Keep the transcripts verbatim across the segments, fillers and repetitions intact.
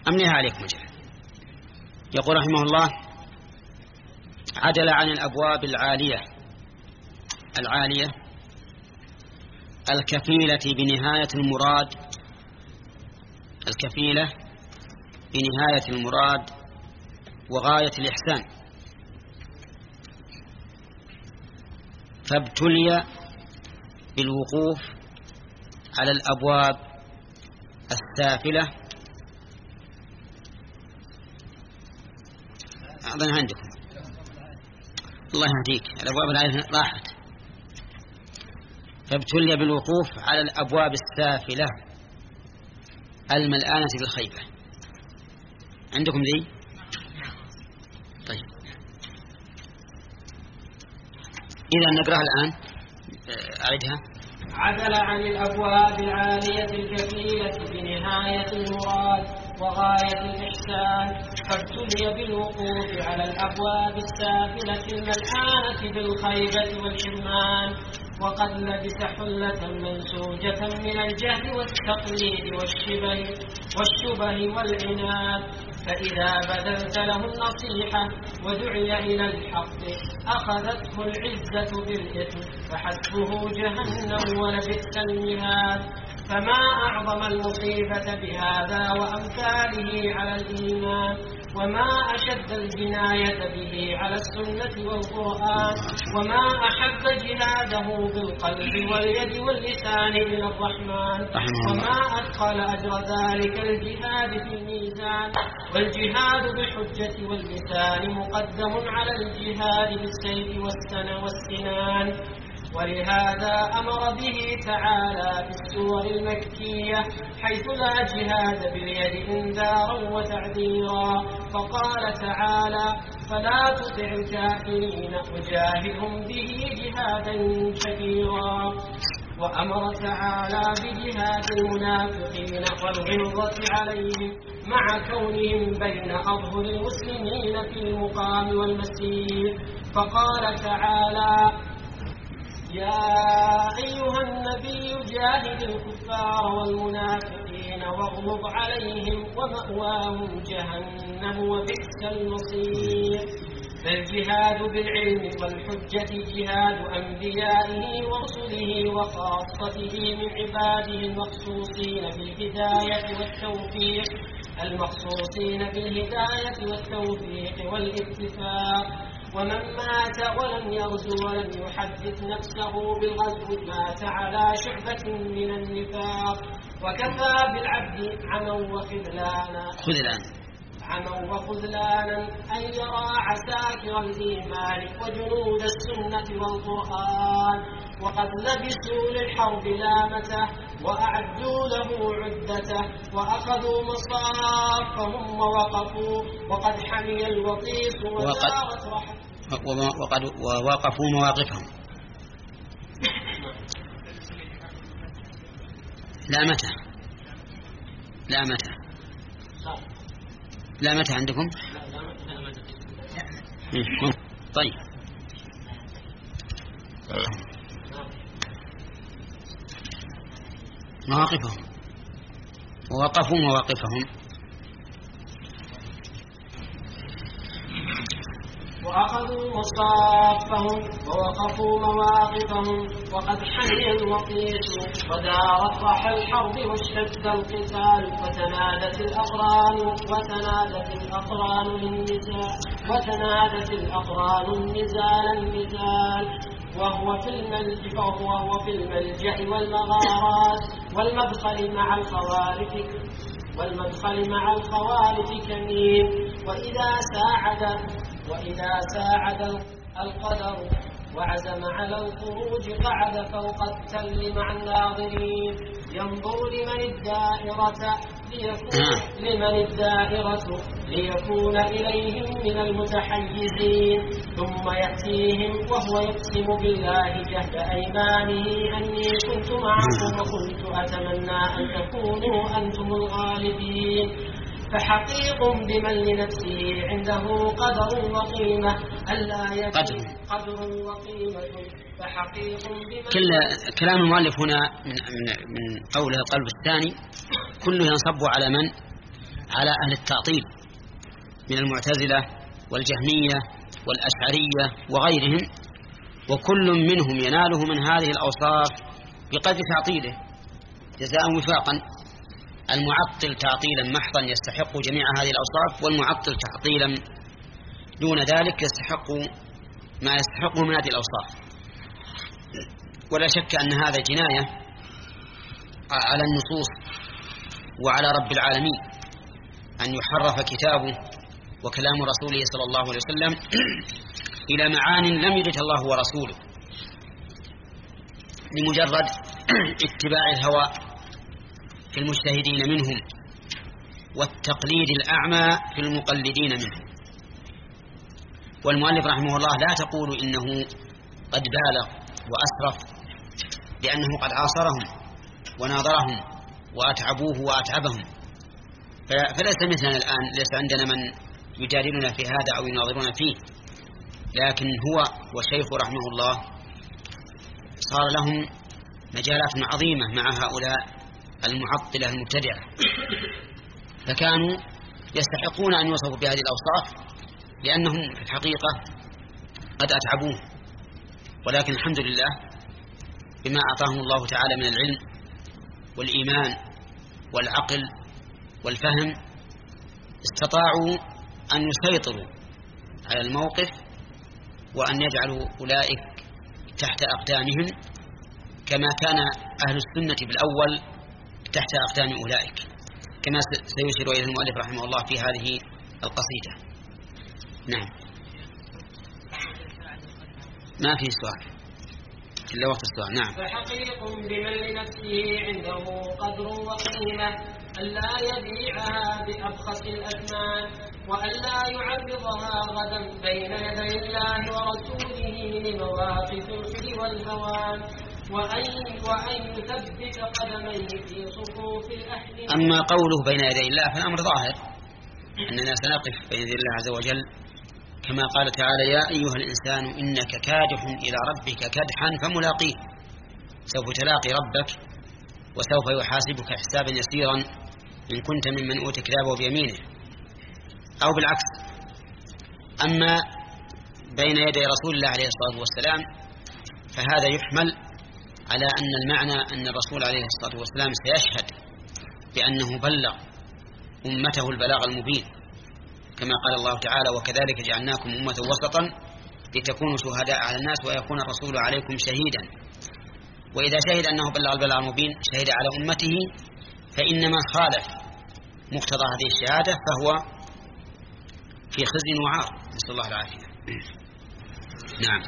أمليها عليكم الجهل. يقول رحمه الله: عدل عن الأبواب العالية العالية الكفيلة بنهاية المراد الكفيلة بنهاية المراد وغاية الإحسان، فابتلي بالوقوف على الأبواب السافلة. أظن عندكم، الله يهديك، الأبواب العالية راحت. فابتلي بالوقوف على الأبواب السافلة الملآنة بالخيبة. عندكم ذي؟ طيب، إذا نقرأها الآن. أعيدها. عدل عن الأبواب العالية الكفيلة بنهاية المراد وغاية الإحسان، فابتلي بالوقوف على الأبواب السافلة الملآنة بالخيبة والحرمان، وقد لبس حلة منسوجة من الجهل والتقليد والشبه والشبه والعناد. فإذا بذلت له النصيحة ودعي إلى الحق أخذته العزة بالإثم، فحسبه جهنم ولبئس المهاد. فما أعظم المصيبة بهذا وأمثاله على الإيمان، وما أشد الجناية به على السنة والقرآن، وما أحب جهاده بالقلب واليد واللسان إلى الرحمن، وما أدخل أجر ذلك الجهاد في الميزان. والجهاد بالحجة واللسان مقدم على الجهاد بالسيف والسنان. ولهذا أمر به تعالى في السور المكية حيث لا جهاد باليد إنذارا وتعذيرا، فقال تعالى: فلا تطع الكافرين وجاهدهم به جهادا كبيرا. وأمر تعالى بجهاد المنافقين والغلظة عليهم مع كونهم بين أظهر المسلمين في المقام والمسير، فقال تعالى: يا أيها النبي جاهد الكفار والمنافقين واغلظ عليهم ومأواهم جهنم وبئس المصير. فالجهاد بالعلم والحجة جهاد أنبيائه ورسله وخاصته من عباده المخصوصين بالهداية والتوفيق المخصوصين بالهداية والتوفيق والاكتفاء. ومن مات ولم يغزو ولم يحدث نفسه بالغزو مات على شعبة من النفاق. وكفى بالعبد عما وخذلانا عما وخذلانا أن يرى عساكر الإيمان وجنود السنة والقرآن، وقد لبسوا للحرب لامته وأعدوا له عدته، وأخذوا مصافهم ووقفوا، وقد حمي الوطيس ودارت رحمه وقد ووقفوا مواقفهم. لا متى لا متى لا متى عندكم؟ طيب، مواقفهم ووقفوا مواقفهم. وأخذوا مصافهم ووقفوا مواقفهم، وقد حمي الوطيس ودارت رح الحرب واشتد القتال، وتنادت الأقران وتنادت الأقران للنزال وتنادت الأقران النزال النزال وهو في الملجأ وهو في الملجأ والمغارات والمدخل مع الخوارف والمدخل مع الخوارف كمين. وإذا ساعد وإذا ساعد القدر وعزم على الخروج قعد فوق التل مع الناظرين، ينظر لمن الدائرة ليكون, لمن الدائرة ليكون إليهم من المتحيزين، ثم يأتيهم وهو يقسم بالله جهد أيمانه أني كنت معكم وكنت أتمنى أن تكونوا أنتم الغالبين. فحقيق بمن لنفسه عنده قدر وقيمة ألا يجد قدر وقيمة. فحقيق بمن كل كلام المؤلف هنا من من من قوله القلب الثاني كله ينصب على من؟ على أهل التعطيل من المعتزلة والجهمية والأشعرية وغيرهم، وكل منهم يناله من هذه الأوصاف بقدر تعطيله جزاء وفاقا. المعطل تعطيلا محضا يستحق جميع هذه الأوصاف، والمعطل تعطيلا دون ذلك يستحق ما يستحقه من هذه الأوصاف. ولا شك أن هذا جناية على النصوص وعلى رب العالمين أن يحرف كتابه وكلام رسوله صلى الله عليه وسلم إلى معان لم يرد الله ورسوله لمجرد اتباع الهوى في المجتهدين منهم والتقليد الأعمى في المقلدين منهم. والمؤلف رحمه الله لا تقول إنه قد بالغ وأسرف لأنه قد عاصرهم وناظرهم وأتعبوه وأتعبهم، فليس مثلنا الآن، ليس عندنا من يجادلنا في هذا أو يناظرنا فيه، لكن هو وشيخ رحمه الله صار لهم مجالات عظيمة مع هؤلاء المعطلة المبتدعة، فكانوا يستحقون أن يوصفوا بهذه الأوصاف لأنهم في الحقيقة قد أتعبوه. ولكن الحمد لله بما أعطاهم الله تعالى من العلم والإيمان والعقل والفهم استطاعوا أن يسيطروا على الموقف وأن يجعلوا أولئك تحت أقدامهم كما كان أهل السنة بالأول تحت أقدام أولئك، كما سيشير إليه المؤلف رحمه الله في هذه القصيدة. نعم. ما في سؤال إلا وقت السؤال. نعم. فحقيق بمن لنفسه عنده قدر وقيمة ألا يبيعها بأبخس الأثمان، وألا يعرضها غدا بين يدي الله ورسوله لمواقف الخير والهوان، وأن, وأن يثبت قدميه في صفوف الأهل. أما قوله بين يدي الله فالأمر ظاهر أننا سنقف بين يدي الله عز وجل كما قال تعالى: يا أيها الإنسان إنك كادح إلى ربك كدحا فملاقيه. سوف تلاقي ربك وسوف يحاسبك حسابا يسيرا إن كنت ممن أوتي كتابه بيمينه، أو بالعكس. أما بين يدي رسول الله عليه الصلاة والسلام فهذا يحمل على أن المعنى أن الرسول عليه الصلاة والسلام سيشهد بأنه بلغ أمته البلاغ المبين، كما قال الله تعالى: وكذلك جعلناكم أمة وسطا لتكونوا شهداء على الناس ويكون الرسول عليكم شهيدا. وإذا شهد أنه بلغ البلاغ المبين شهد على أمته، فإنما خالف مقتضى هذه الشهادة فهو في خزي وعار، نسأل الله العافية. نعم.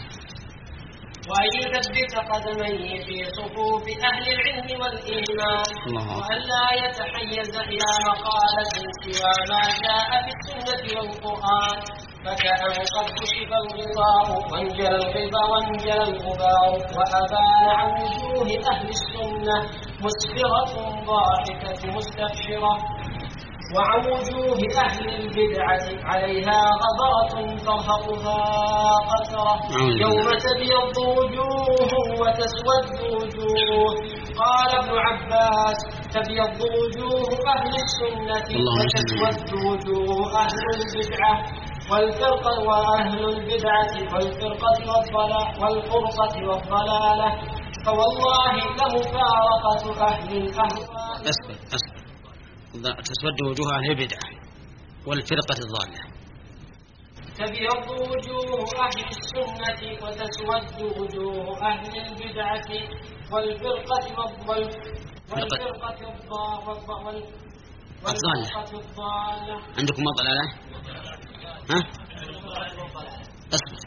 وأن يثبت قدميه في صفوف أهل العلم والإيمان، وألا يتحيز إلى مقالة سوى ما جاء في السنة والقرآن، فكأن قد كشف الغطاء وانجلى الغبا وانجلى الغبار، وأبان عن وجوه أهل السنة مسفرة ضاحكة مستبشرة، وعن وجوه أهل البدعة عليها غبرة ترهقها قترة، يوم تبيض وجوه وتسود وجوه. قال ابن عباس: تبيض وجوه أهل السنة وتسود وجوه أهل البدعة والفرقة وأهل البدعة والفرقة والضلال والفرقة والضلالة، فوالله لمفارقة أهل الأهواء. أسفل أسفل تسود وجوه أهل البدعة والفرقة الضالة. تبيض وجوه أهل السنة وتسود وجوه أهل البدعة والفرقة والفرقة الضالة. عندكم ضلالة؟ ها؟ أصبر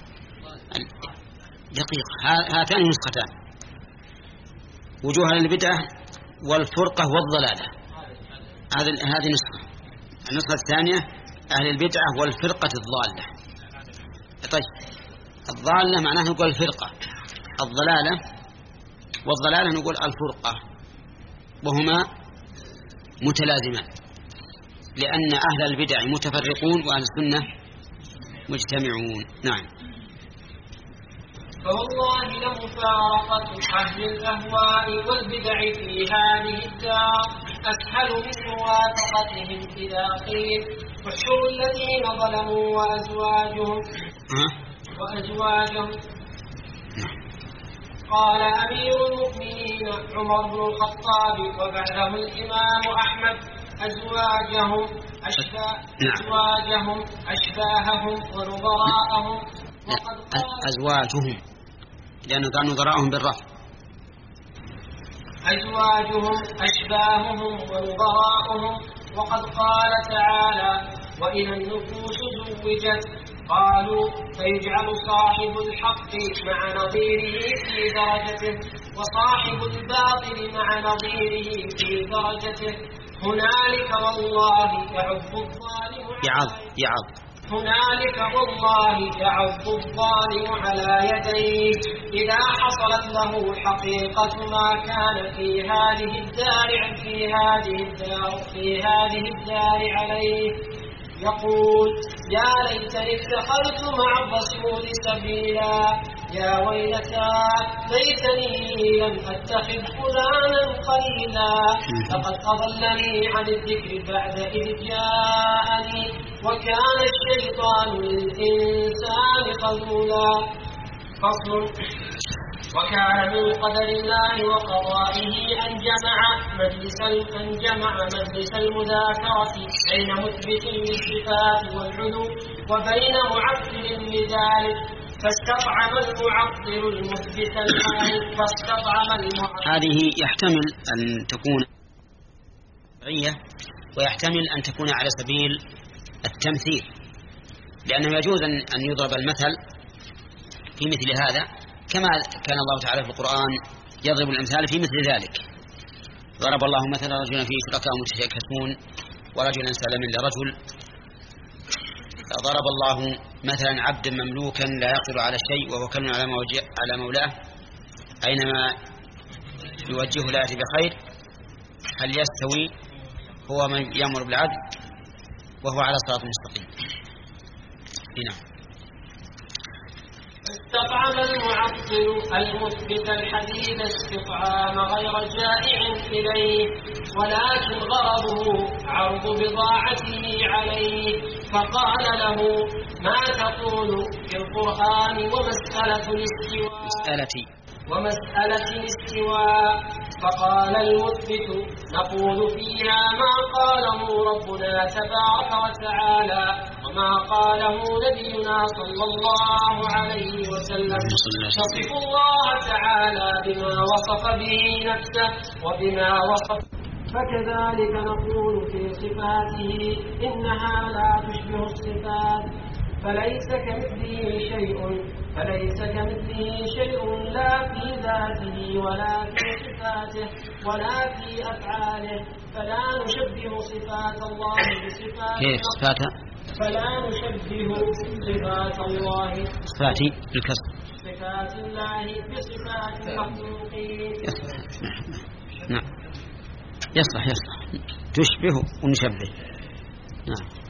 دقيقة، هاتان نسختان: وجوه أهل البدعة والفرقة والضلالة. هذه هذه نسخة. النسخة الثانية: أهل البدعة والفرقة الضالة. طيب، الضالة معناه نقول الفرقة، الضلالة والضلالة نقول الفرقة، وهما متلازمان، لأن أهل البدع متفرقون وأهل السنة مجتمعون. نعم. فوالله لمفارقة أهل الأهواء والبدع في هذه الدار أسهل من موافقتهم إذا قيل احشروا الذين ظلموا وأزواجهم وأزواجهم. قال أمير المؤمنين عمر بن الخطاب وبعده الإمام أحمد أزواجهم أشباه أزواجهم أشباههم ونظراءهم. وقد قال أزواجهم لأنه كان نظراءهم بالرفع. أزواجهم أشباههم ونظراءهم. وقد قال تعالى وإذا النفوس زوجت قالوا فيجعل صاحب الحق مع نظيره في درجته وصاحب الباطل مع نظيره في درجته. هنالك والله يعض الظالم يعض يعض هنالك والله يعض الظالم على يديه إذا حصلت له حقيقة ما كان في هذه الدار في هذه الدار في هذه الدار عليه. يقول يا ليتني اتخذت مع الرسول سبيلا يا ويلتى ليتني لم أتخذ فلانا خليلا لقد أضلني عن الذكر بعد إذ جاءني وكان الشيطان للإنسان خذولا. فصل. وكان من قدر الله وقضائه أن جمع مجلس أن جمع مجلس المذاكرة بين مثبت للصفات والعلو وبين معطل لذلك فاستطعم المعطل المثبت الحال فاستطعم المعطل. هذه يحتمل أن تكون شرعية ويحتمل أن تكون على سبيل التمثيل لأنه يجوز أن يضرب المثل في مثل هذا كما كان الله تعالى في القرآن يضرب الأمثال في مثل ذلك. ضرب الله مثلا رجلا فيه شركاء متشاكسون ورجلا سلما لرجل. ضرب الله مثلا عبدا مملوكا لا يقدر على شيء وهو كل على مولاه أينما يوجهه لا يأتي بخير هل يستوي هو من يأمر بالعدل وهو على صراط مستقيم. هنا استطعم المعطل المثبت الحديث استطعام غير جائع إليه ولكن غرضه عرض بضاعته عليه فقال له ما تقول في القرآن ومسألة الاستواء مسألتي ومسألة الاستواء فقال المثبت نقول فيها ما قاله ربنا تبارك وتعالى وما قاله نبينا صلى الله عليه وسلم نصف الله تعالى بما وصف به نفسه وبما وصف. فكذلك نقول في صفاته إنها لا تشبه الصفات فليس كمثله شيء فليس كمثله شيء لا في ذاته ولا في صفاته ولا في أفعاله فلا نشبه صفات الله بصفات فلا نشبه صفات الله صفاتي بالكسر صفات الله بصفات المخلوقين. نعم يصلح يصلح تشبه ونشبه. نعم